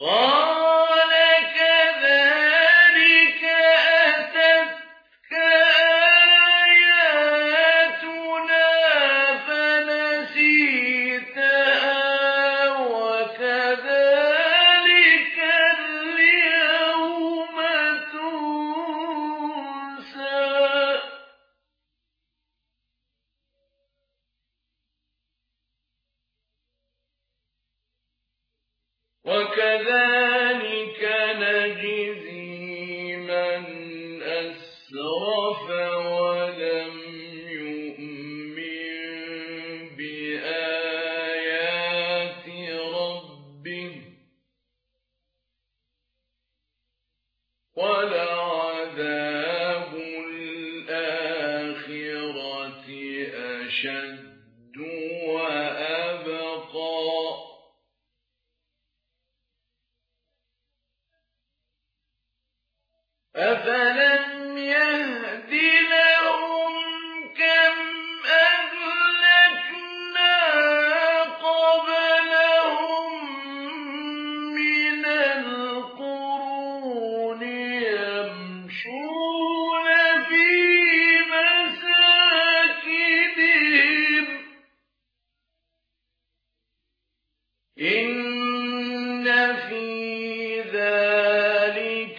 قال كذلك أتتك آياتنا فنسيتها وكذلك اليوم تنسى وكذلك نجزي من أسرف ولم يؤمن بآيات ربه ولعذاب الآخرة أشد وأبقى أفلم يهد لهم كم أهلكنا قبلهم من القرون يمشون في مساكنهم إن في ذلك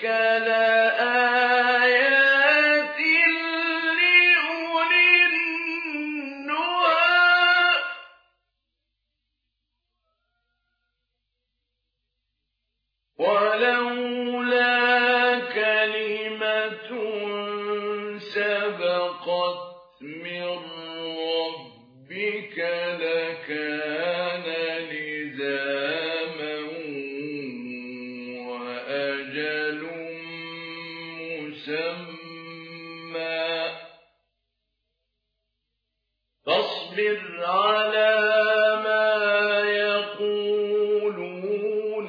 لآيات لأولي النهى ولولا كلمة سبقت من ربك لكان لزاما وأجل مسمى فاصبر على ما يقولون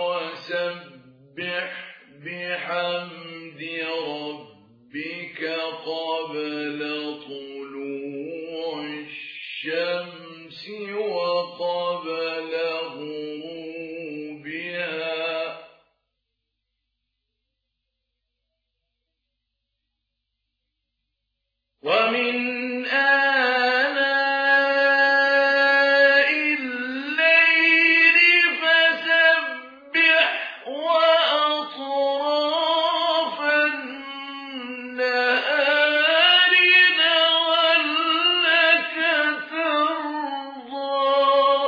وسبح بحمد ربك قبل طلوع الشمس وقبل غروبها ومن آناء الليل فسبح وأطراف النهار لعلك ترضى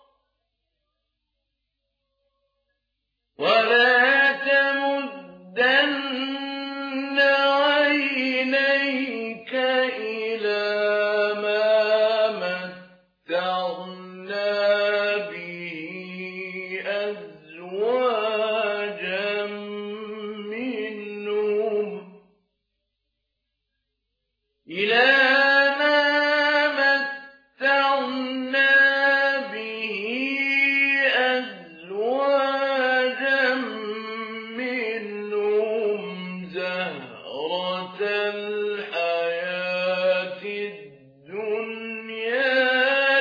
ولا تمدن عينيك إلى ما متعنا به أزواجا منهم زهرة الحياة الدنيا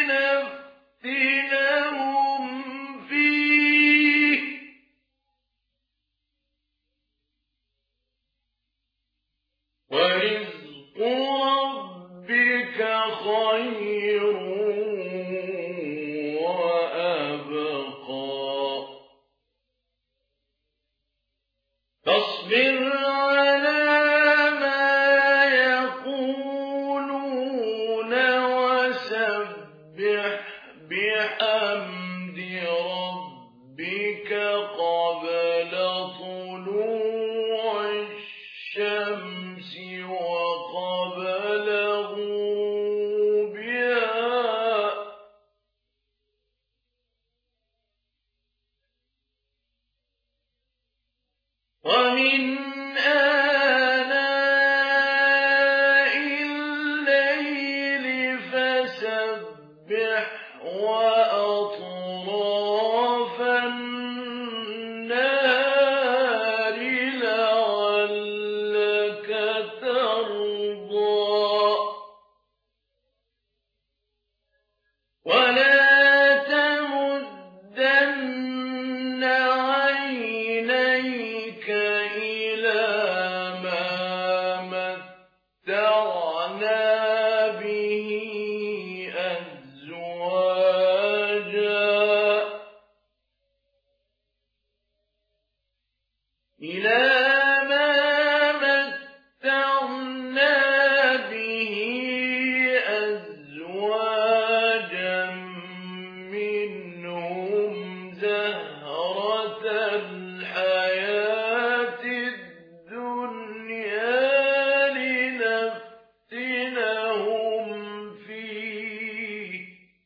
لنفتنهم فيه ورزق ربك خير وأبقى فاصبر على ما يقولون وسبح بحمد ربك قبل طلوع الشمس وقبل غروبها ومن آناء الليل فسبح وأطراف النهار لعلك ترضى ولا تمدن إلى ما متعنا به أزواجا منهم زهرة الحياة الدنيا لنفتنهم فيه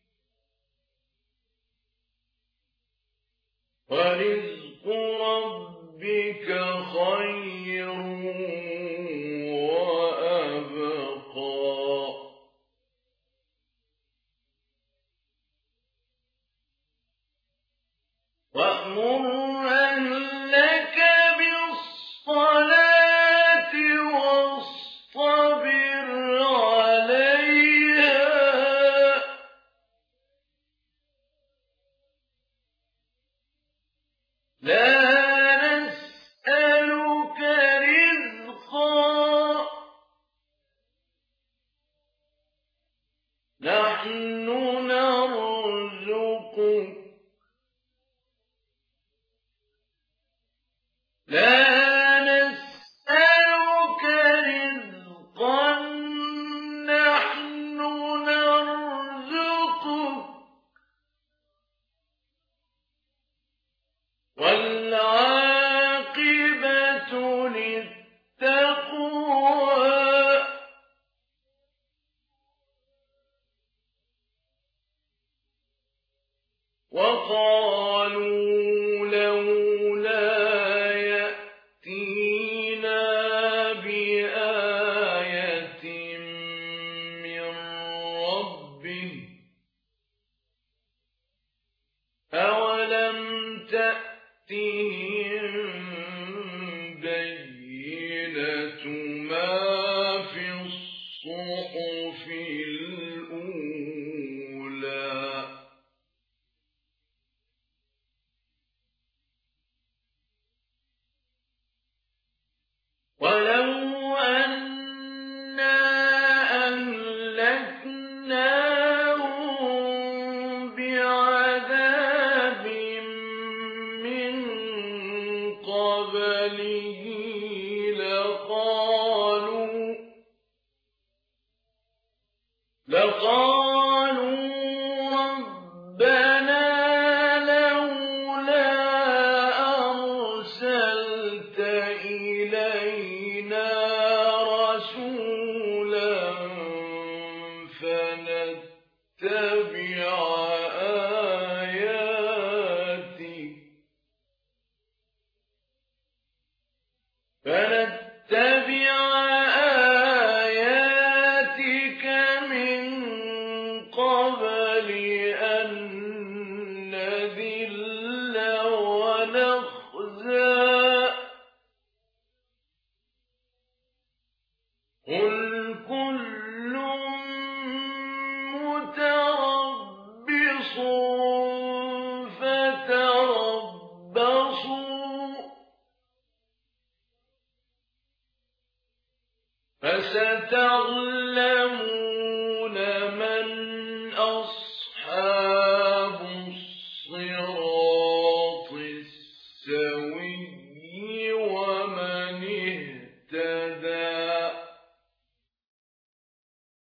ورزق ربك خير وأبقى وأمر أهلك بالصلاة واصطبر عليها لا نسألك رزقا نحن نرزقك لا نسألك رزقا نحن نرزقك والعاقبة للتقوى وقالوا لولا يأتينا بآية من ربه أولم تأتهم بينة ما في الصحف الأولى ولو أنا أهلكناهم بعذاب من قبله